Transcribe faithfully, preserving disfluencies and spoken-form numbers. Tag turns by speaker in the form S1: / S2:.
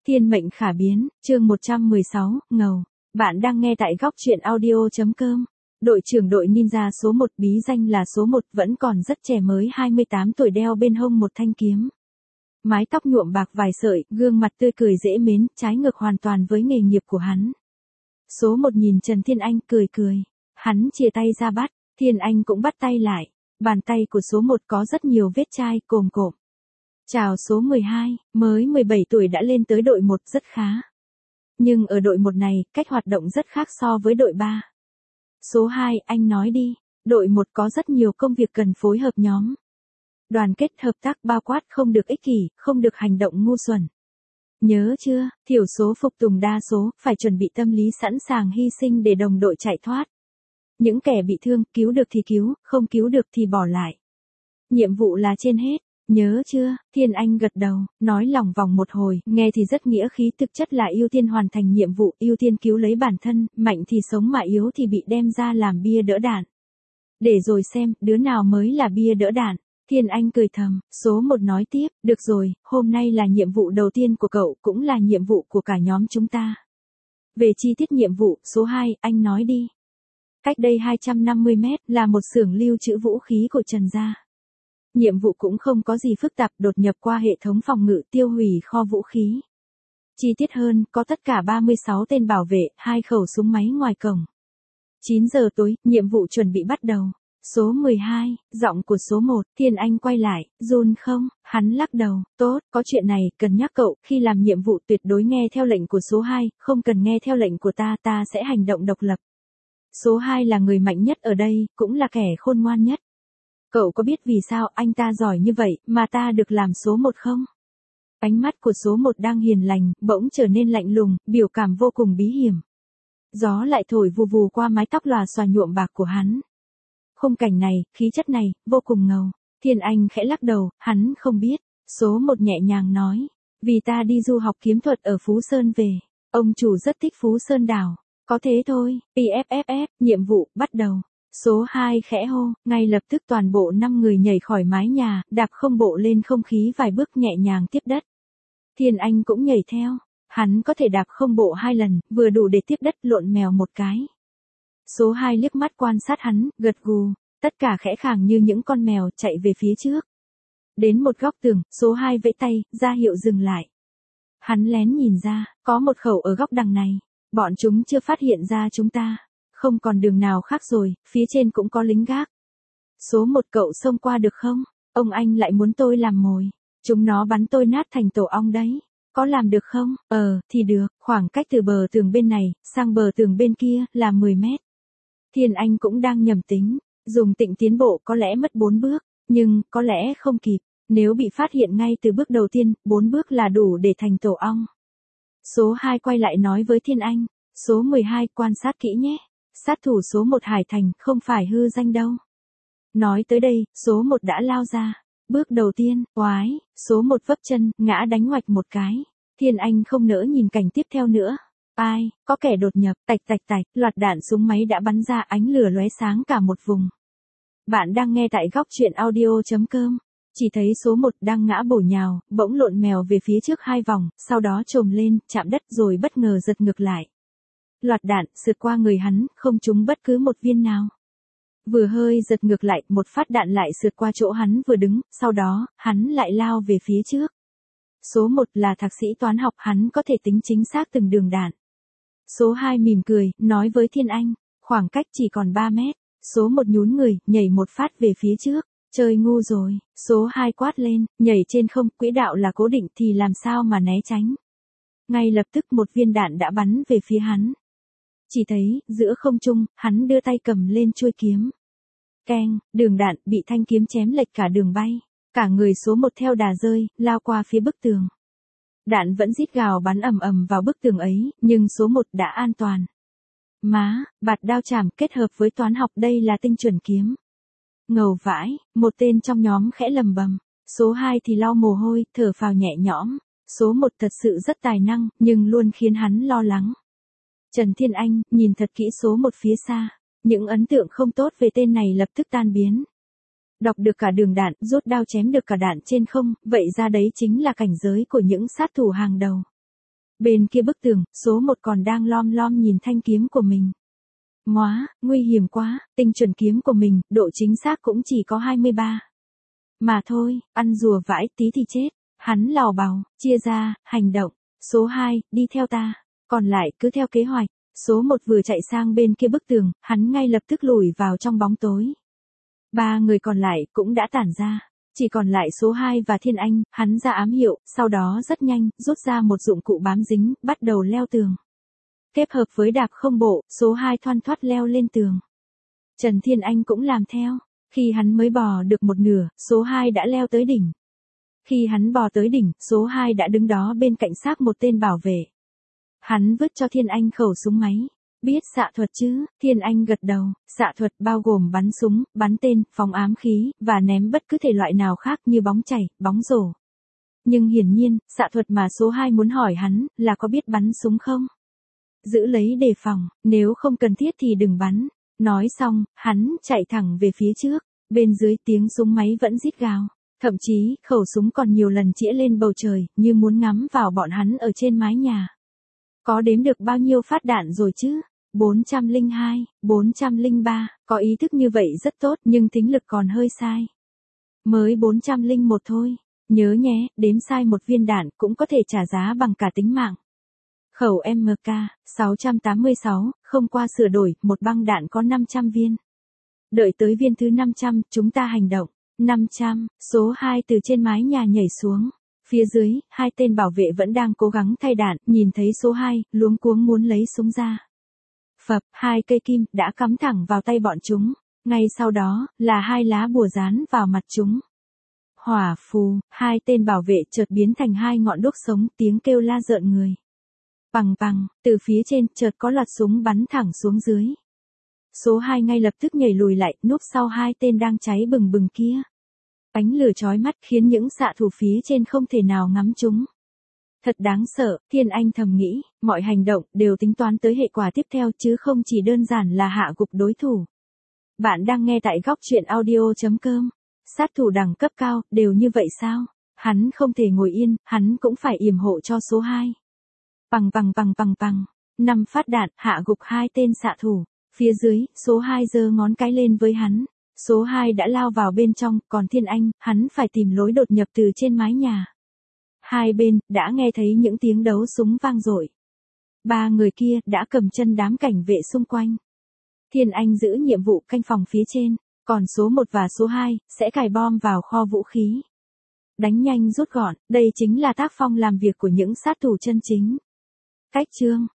S1: Thiên mệnh khả biến, chương một trăm mười sáu, ngầu. Bạn đang nghe tại góc truyện audio.com. Đội trưởng đội ninja số một, bí danh là số một, vẫn còn rất trẻ mới hai mươi tám tuổi, đeo bên hông một thanh kiếm. Mái tóc nhuộm bạc vài sợi, gương mặt tươi cười dễ mến, trái ngược hoàn toàn với nghề nghiệp của hắn. Số một nhìn Trần Thiên Anh cười cười. Hắn chìa tay ra bắt, Thiên Anh cũng bắt tay lại. Bàn tay của số một có rất nhiều vết chai, cồm cộm. Chào số mười hai, mới mười bảy tuổi đã lên tới đội một, rất khá. Nhưng ở đội một này, cách hoạt động rất khác so với đội ba. Số hai, anh nói đi. Đội một có rất nhiều công việc cần phối hợp nhóm. Đoàn kết hợp tác, bao quát không được ích kỷ, không được hành động ngu xuẩn. Nhớ chưa, thiểu số phục tùng đa số, phải chuẩn bị tâm lý sẵn sàng hy sinh để đồng đội chạy thoát. Những kẻ bị thương, cứu được thì cứu, không cứu được thì bỏ lại. Nhiệm vụ là trên hết. Nhớ chưa, Thiên Anh gật đầu, nói lòng vòng một hồi, nghe thì rất nghĩa khí, thực chất là ưu tiên hoàn thành nhiệm vụ, ưu tiên cứu lấy bản thân, mạnh thì sống mà yếu thì bị đem ra làm bia đỡ đạn. Để rồi xem, đứa nào mới là bia đỡ đạn. Thiên Anh cười thầm, số một nói tiếp, được rồi, hôm nay là nhiệm vụ đầu tiên của cậu, cũng là nhiệm vụ của cả nhóm chúng ta. Về chi tiết nhiệm vụ, số hai, anh nói đi. Cách đây hai trăm năm mươi mét, là một xưởng lưu trữ vũ khí của Trần gia. Nhiệm vụ cũng không có gì phức tạp, đột nhập qua hệ thống phòng ngự, tiêu hủy kho vũ khí. Chi tiết hơn, có tất cả ba mươi sáu tên bảo vệ, hai khẩu súng máy ngoài cổng. chín giờ tối, nhiệm vụ chuẩn bị bắt đầu. Số mười hai, giọng của số một, Thiên Anh quay lại, run không? Hắn lắc đầu, tốt, có chuyện này, cần nhắc cậu, khi làm nhiệm vụ tuyệt đối nghe theo lệnh của số hai, không cần nghe theo lệnh của ta, ta sẽ hành động độc lập. Số hai là người mạnh nhất ở đây, cũng là kẻ khôn ngoan nhất. Cậu có biết vì sao anh ta giỏi như vậy, mà ta được làm số một không? Ánh mắt của số một đang hiền lành, bỗng trở nên lạnh lùng, biểu cảm vô cùng bí hiểm. Gió lại thổi vù vù qua mái tóc lòa xòa nhuộm bạc của hắn. Khung cảnh này, khí chất này, vô cùng ngầu. Thiên Anh khẽ lắc đầu, hắn không biết. Số một nhẹ nhàng nói, vì ta đi du học kiếm thuật ở Phú Sơn về. Ông chủ rất thích Phú Sơn đảo. Có thế thôi, pê ép ép ép, nhiệm vụ, bắt đầu. Số hai khẽ hô, ngay lập tức toàn bộ năm người nhảy khỏi mái nhà, đạp không bộ lên không khí vài bước nhẹ nhàng tiếp đất. Thiên Anh cũng nhảy theo, hắn có thể đạp không bộ hai lần, vừa đủ để tiếp đất, lộn mèo một cái. Số hai liếc mắt quan sát hắn, gật gù, tất cả khẽ khàng như những con mèo chạy về phía trước. Đến một góc tường, số hai vẫy tay, ra hiệu dừng lại. Hắn lén nhìn ra, có một khẩu ở góc đằng này, bọn chúng chưa phát hiện ra chúng ta. Không còn đường nào khác rồi, phía trên cũng có lính gác. Số một, cậu xông qua được không? Ông anh lại muốn tôi làm mồi. Chúng nó bắn tôi nát thành tổ ong đấy. Có làm được không? Ờ, thì được, khoảng cách từ bờ tường bên này, sang bờ tường bên kia, là mười mét. Thiên Anh cũng đang nhầm tính, dùng tịnh tiến bộ có lẽ mất bốn bước, nhưng, có lẽ không kịp. Nếu bị phát hiện ngay từ bước đầu tiên, bốn bước là đủ để thành tổ ong. Số hai quay lại nói với Thiên Anh, số mười hai, quan sát kỹ nhé. Sát thủ số một Hải Thành, không phải hư danh đâu. Nói tới đây, số một đã lao ra. Bước đầu tiên, oái, số một vấp chân, ngã đánh ngoạch một cái. Thiên Anh không nỡ nhìn cảnh tiếp theo nữa. Ai, có kẻ đột nhập, tạch tạch tạch, loạt đạn súng máy đã bắn ra, ánh lửa lóe sáng cả một vùng. Bạn đang nghe tại góc truyện audio.com. Chỉ thấy số một đang ngã bổ nhào, bỗng lộn mèo về phía trước hai vòng, sau đó trồm lên, chạm đất rồi bất ngờ giật ngược lại. Loạt đạn sượt qua người hắn, không trúng bất cứ một viên nào. Vừa hơi giật ngược lại, một phát đạn lại sượt qua chỗ hắn vừa đứng, sau đó, hắn lại lao về phía trước. Số một là thạc sĩ toán học, hắn có thể tính chính xác từng đường đạn. Số hai mỉm cười, nói với Thiên Anh, khoảng cách chỉ còn ba mét. Số một nhún người, nhảy một phát về phía trước. Chơi ngu rồi, số hai quát lên, nhảy trên không, quỹ đạo là cố định thì làm sao mà né tránh. Ngay lập tức một viên đạn đã bắn về phía hắn. Chỉ thấy, giữa không trung, hắn đưa tay cầm lên chuôi kiếm. Keng, đường đạn, bị thanh kiếm chém lệch cả đường bay. Cả người số một theo đà rơi, lao qua phía bức tường. Đạn vẫn rít gào bắn ầm ầm vào bức tường ấy, nhưng số một đã an toàn. Má, bạt đao chảm kết hợp với toán học, đây là tinh chuẩn kiếm. Ngầu vãi, một tên trong nhóm khẽ lầm bầm. Số hai thì lau mồ hôi, thở phào nhẹ nhõm. Số một thật sự rất tài năng, nhưng luôn khiến hắn lo lắng. Trần Thiên Anh, nhìn thật kỹ số một phía xa. Những ấn tượng không tốt về tên này lập tức tan biến. Đọc được cả đường đạn, rút đao chém được cả đạn trên không, vậy ra đấy chính là cảnh giới của những sát thủ hàng đầu. Bên kia bức tường, số một còn đang lom lom nhìn thanh kiếm của mình. Móa, nguy hiểm quá, tinh chuẩn kiếm của mình, độ chính xác cũng chỉ có hai mươi ba. Mà thôi, ăn rùa vãi tí thì chết. Hắn lào bào, chia ra, hành động. Số hai, đi theo ta. Còn lại cứ theo kế hoạch. Số một vừa chạy sang bên kia bức tường, hắn ngay lập tức lùi vào trong bóng tối. Ba người còn lại cũng đã tản ra. Chỉ còn lại số hai và Thiên Anh, hắn ra ám hiệu, sau đó rất nhanh, rút ra một dụng cụ bám dính, bắt đầu leo tường. Kết hợp với đạp không bộ, số hai thoăn thoắt leo lên tường. Trần Thiên Anh cũng làm theo. Khi hắn mới bò được một nửa, số hai đã leo tới đỉnh. Khi hắn bò tới đỉnh, số hai đã đứng đó bên cạnh xác một tên bảo vệ. Hắn vứt cho Thiên Anh khẩu súng máy. Biết xạ thuật chứ? Thiên Anh gật đầu. Xạ thuật bao gồm bắn súng, bắn tên, phóng ám khí, và ném bất cứ thể loại nào khác như bóng chảy, bóng rổ. Nhưng hiển nhiên, xạ thuật mà số hai muốn hỏi hắn, là có biết bắn súng không? Giữ lấy đề phòng, nếu không cần thiết thì đừng bắn. Nói xong, hắn chạy thẳng về phía trước. Bên dưới tiếng súng máy vẫn rít gào. Thậm chí, khẩu súng còn nhiều lần chĩa lên bầu trời, như muốn ngắm vào bọn hắn ở trên mái nhà. Có đếm được bao nhiêu phát đạn rồi chứ? bốn trăm lẻ hai, bốn trăm lẻ ba, có ý thức như vậy rất tốt nhưng tính lực còn hơi sai. Mới bốn trăm lẻ một thôi. Nhớ nhé, đếm sai một viên đạn cũng có thể trả giá bằng cả tính mạng. Khẩu em ca sáu trăm tám mươi sáu, không qua sửa đổi, một băng đạn có năm trăm viên. Đợi tới viên thứ năm trăm, chúng ta hành động. năm trăm, số hai từ trên mái nhà nhảy xuống. Phía dưới, hai tên bảo vệ vẫn đang cố gắng thay đạn, nhìn thấy số hai, luống cuống muốn lấy súng ra. Phập, hai cây kim, đã cắm thẳng vào tay bọn chúng. Ngay sau đó, là hai lá bùa dán vào mặt chúng. Hỏa phù, hai tên bảo vệ chợt biến thành hai ngọn đuốc sống, tiếng kêu la rợn người. Pằng pằng, từ phía trên, chợt có loạt súng bắn thẳng xuống dưới. Số hai ngay lập tức nhảy lùi lại, núp sau hai tên đang cháy bừng bừng kia. Ánh lửa chói mắt khiến những xạ thủ phía trên không thể nào ngắm chúng. Thật đáng sợ, Thiên Anh thầm nghĩ, mọi hành động đều tính toán tới hệ quả tiếp theo chứ không chỉ đơn giản là hạ gục đối thủ. Bạn đang nghe tại góc truyện audio chấm com. Sát thủ đẳng cấp cao, đều như vậy sao? Hắn không thể ngồi yên, hắn cũng phải yểm hộ cho số hai. Pằng pằng pằng pằng pằng, năm phát đạn hạ gục hai tên xạ thủ. Phía dưới, số hai giơ ngón cái lên với hắn. Số hai đã lao vào bên trong, còn Thiên Anh, hắn phải tìm lối đột nhập từ trên mái nhà. Hai bên, đã nghe thấy những tiếng đấu súng vang dội. Ba người kia, đã cầm chân đám cảnh vệ xung quanh. Thiên Anh giữ nhiệm vụ canh phòng phía trên, còn số một và số hai, sẽ cài bom vào kho vũ khí. Đánh nhanh rút gọn, đây chính là tác phong làm việc của những sát thủ chân chính. Cách chương